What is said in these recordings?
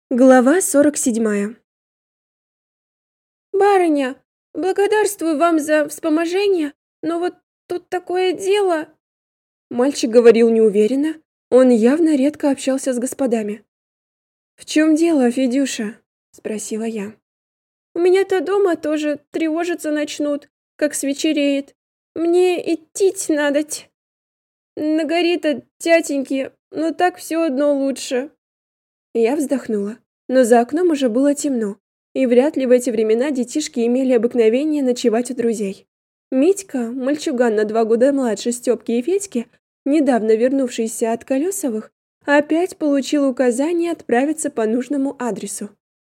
Глава 47. «Барыня, благодарствую вам за вспоможение, но вот тут такое дело...» Мальчик говорил неуверенно, он явно редко общался с господами. «В чем дело, Федюша?» – спросила я. «У меня-то дома тоже тревожиться начнут, как свечереет. Мне идти-ть надоть. На горе-то, тятеньки, но так все одно лучше». Я вздохнула, но за окном уже было темно, и вряд ли в эти времена детишки имели обыкновение ночевать у друзей. Митька, мальчуган на 2 года младше Стёпки и Федьки, недавно вернувшийся от Колесовых, опять получил указание отправиться по нужному адресу.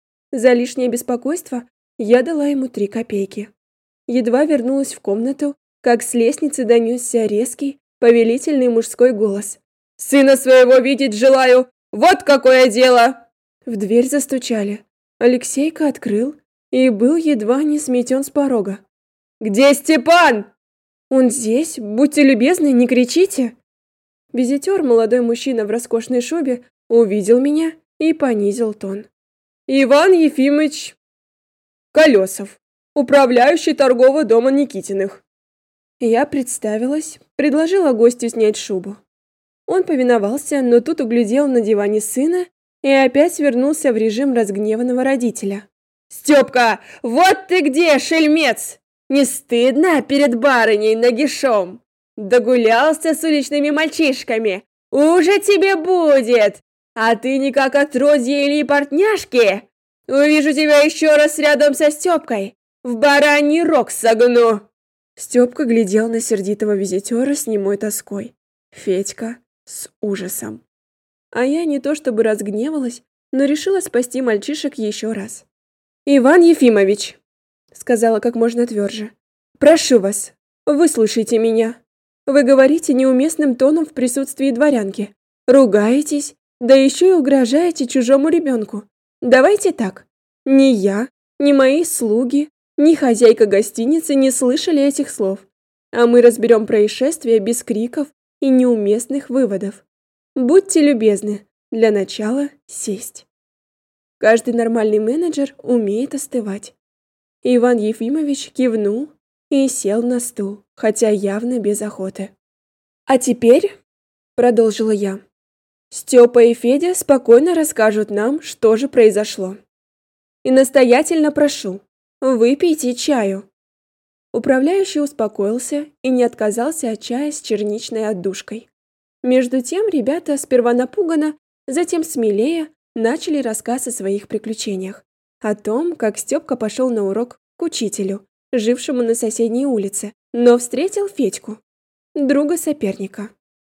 За лишнее беспокойство я дала ему 3 копейки. Едва вернулась в комнату, как с лестницы донесся резкий, повелительный мужской голос. «Сына своего видеть желаю! Вот какое дело!» В дверь застучали. Алексейка открыл и был едва не сметен с порога. «Где Степан?» «Он здесь. Будьте любезны, не кричите!» Визитер, молодой мужчина в роскошной шубе, увидел меня и понизил тон. «Иван Ефимыч Колесов, управляющий торгового дома Никитиных». Я представилась, предложила гостю снять шубу. Он повиновался, но тут углядел на диване сына и опять вернулся в режим разгневанного родителя. «Стёпка, вот ты где, шельмец! Не стыдно перед барыней нагишом? Догулялся с уличными мальчишками, уже тебе будет! А ты никак отродье или портняшки! Увижу тебя еще раз рядом со Стёпкой, в бараний рог согну!» Стёпка глядел на сердитого визитера с немой тоской. Федька с ужасом. А я не то чтобы разгневалась, но решила спасти мальчишек еще раз. «Иван Ефимович», — сказала как можно тверже, — «прошу вас, выслушайте меня. Вы говорите неуместным тоном в присутствии дворянки, ругаетесь, да еще и угрожаете чужому ребенку. Давайте так, ни я, ни мои слуги, ни хозяйка гостиницы не слышали этих слов, а мы разберем происшествие без криков и неуместных выводов. Будьте любезны, для начала сесть». Каждый нормальный менеджер умеет остывать. Иван Ефимович кивнул и сел на стул, хотя явно без охоты. «А теперь», — продолжила я, — «Степа и Федя спокойно расскажут нам, что же произошло. И настоятельно прошу, выпейте чаю». Управляющий успокоился и не отказался от чая с черничной отдушкой. Между тем ребята сперва напуганно, затем смелее начали рассказ о своих приключениях. О том, как Степка пошел на урок к учителю, жившему на соседней улице, но встретил Федьку, друга соперника.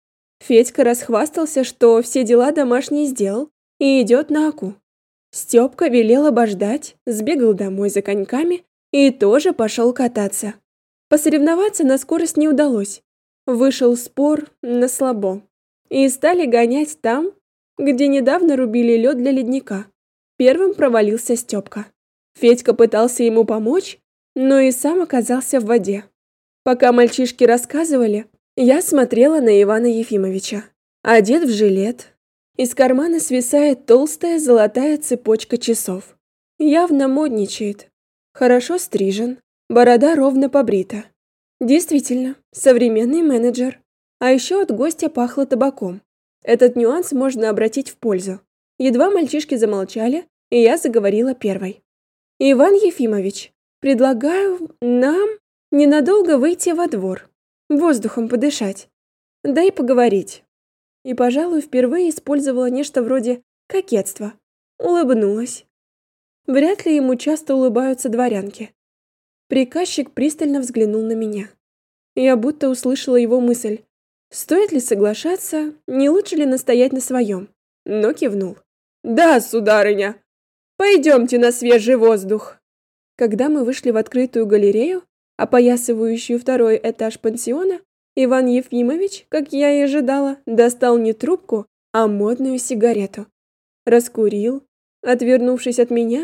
Федька расхвастался, что все дела домашние сделал и идет на Аку. Степка велел обождать, сбегал домой за коньками и тоже пошел кататься. Посоревноваться на скорость не удалось. Вышел спор на слабо. И стали гонять там, где недавно рубили лед для ледника. Первым провалился Степка. Федька пытался ему помочь, но и сам оказался в воде. Пока мальчишки рассказывали, я смотрела на Ивана Ефимовича. Одет в жилет. Из кармана свисает толстая золотая цепочка часов. Явно модничает. Хорошо стрижен, борода ровно побрита. Действительно, современный менеджер. А еще от гостя пахло табаком. Этот нюанс можно обратить в пользу. Едва мальчишки замолчали, и я заговорила первой. «Иван Ефимович, предлагаю нам ненадолго выйти во двор, воздухом подышать, да и поговорить». И, пожалуй, впервые использовала нечто вроде кокетства. Улыбнулась. Вряд ли ему часто улыбаются дворянки. Приказчик пристально взглянул на меня. Я будто услышала его мысль. Стоит ли соглашаться, не лучше ли настоять на своем? Но кивнул. «Да, сударыня, пойдемте на свежий воздух». Когда мы вышли в открытую галерею, опоясывающую второй этаж пансиона, Иван Ефимович, как я и ожидала, достал не трубку, а модную сигарету. Раскурил, отвернувшись от меня,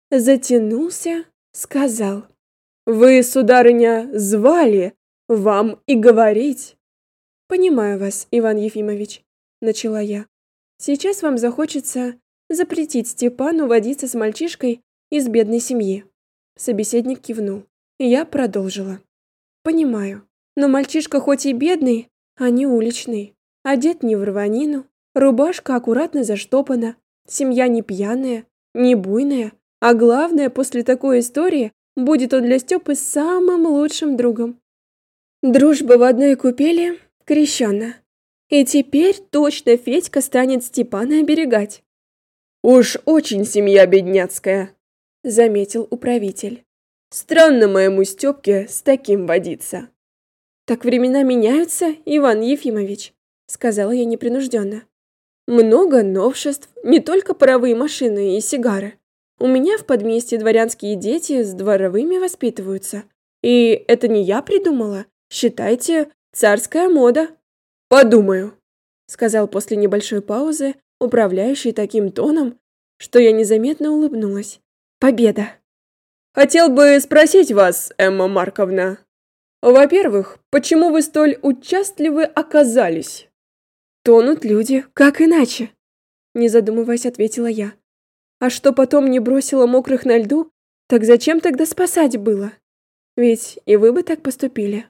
затянулся, сказал: «Вы, сударыня, звали, вам и говорить». «Понимаю вас, Иван Ефимович», — начала я. «Сейчас вам захочется запретить Степану водиться с мальчишкой из бедной семьи. Собеседник кивнул. Я продолжила. Понимаю, но мальчишка хоть и бедный, а не уличный. Одет не в рванину, рубашка аккуратно заштопана, семья не пьяная, не буйная, а главное, после такой истории будет он для Степы самым лучшим другом. Дружба в одной купели крещена. И теперь точно Федька станет Степана оберегать. «Уж очень семья бедняцкая», — заметил управитель. «Странно моему Степке с таким водиться». «Так времена меняются, Иван Ефимович», — сказала я непринужденно. «Много новшеств, не только паровые машины и сигары. У меня в подместье дворянские дети с дворовыми воспитываются. И это не я придумала, считайте, царская мода». «Подумаю», — сказал после небольшой паузы управляющий таким тоном, что я незаметно улыбнулась. Победа! «Хотел бы спросить вас, Эмма Марковна, во-первых, почему вы столь участливы оказались?» «Тонут люди, как иначе?» Не задумываясь, ответила я. «А что потом не бросила мокрых на льду, так зачем тогда спасать было? Ведь и вы бы так поступили».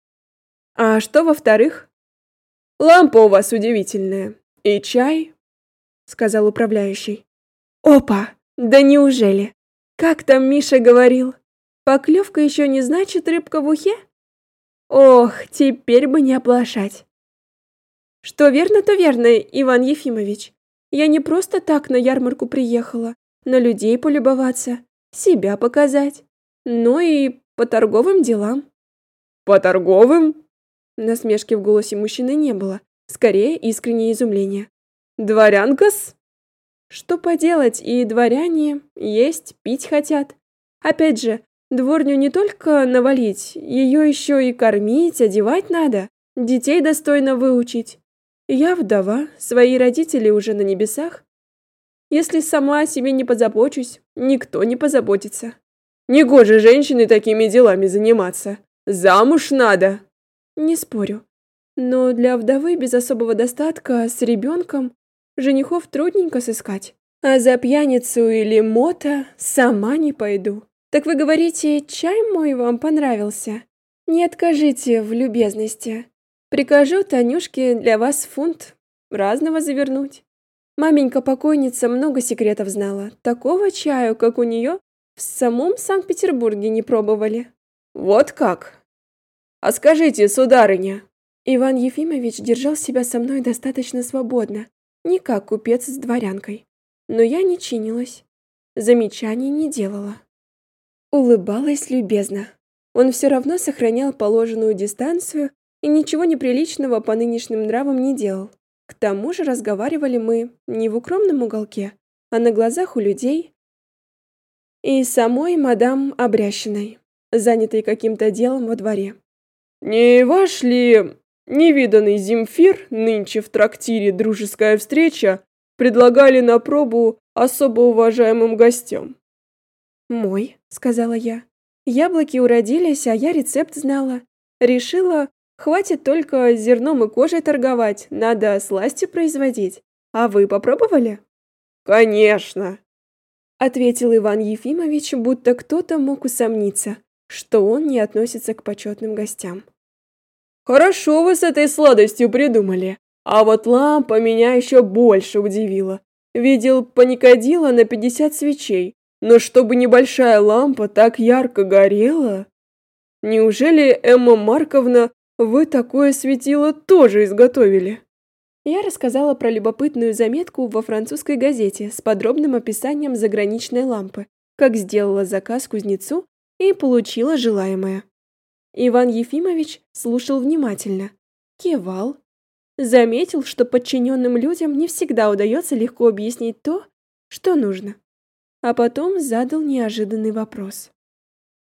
«А что во-вторых?» «Лампа у вас удивительная. И чай», — сказал управляющий. «Опа! Да неужели? Как там Миша говорил? Поклевка еще не значит рыбка в ухе? Ох, теперь бы не оплошать». «Что верно, то верно, Иван Ефимович. Я не просто так на ярмарку приехала, на людей полюбоваться, себя показать, но и по торговым делам». «По торговым?» Насмешки в голосе мужчины не было, скорее искреннее изумление. «Дворянка-с?» «Что поделать, и дворяне есть, пить хотят. Опять же, дворню не только навалить, ее еще и кормить, одевать надо, детей достойно выучить. Я вдова, свои родители уже на небесах. Если сама о себе не позабочусь, никто не позаботится. Негоже женщине такими делами заниматься. Замуж надо». «Не спорю. Но для вдовы без особого достатка с ребенком женихов трудненько сыскать. А за пьяницу или мота сама не пойду. Так вы говорите, чай мой вам понравился? Не откажите в любезности. Прикажу Танюшке для вас фунт разного завернуть. Маменька-покойница много секретов знала. Такого чаю, как у нее, в самом Санкт-Петербурге не пробовали». «Вот как? А скажите, сударыня...» Иван Ефимович держал себя со мной достаточно свободно, не как купец с дворянкой. Но я не чинилась, замечаний не делала. Улыбалась любезно. Он все равно сохранял положенную дистанцию и ничего неприличного по нынешним нравам не делал. К тому же разговаривали мы не в укромном уголке, а на глазах у людей и самой мадам Обрящиной, занятой каким-то делом во дворе. «Не ваш ли невиданный Земфир нынче в трактире «Дружеская встреча» предлагали на пробу особо уважаемым гостям?» «Мой», — сказала я. «Яблоки уродились, а я рецепт знала. Решила, хватит только зерном и кожей торговать, надо сласти производить. А вы попробовали?» «Конечно», — ответил Иван Ефимович, будто кто-то мог усомниться, что он не относится к почетным гостям. «Хорошо вы с этой сладостью придумали. А вот лампа меня еще больше удивила. Видел паникадило на 50 свечей, но чтобы небольшая лампа так ярко горела. Неужели, Эмма Марковна, вы такое светило тоже изготовили?» Я рассказала про любопытную заметку во французской газете с подробным описанием заграничной лампы, как сделала заказ кузнецу и получила желаемое. Иван Ефимович слушал внимательно, кивал, заметил, что подчиненным людям не всегда удается легко объяснить то, что нужно, а потом задал неожиданный вопрос.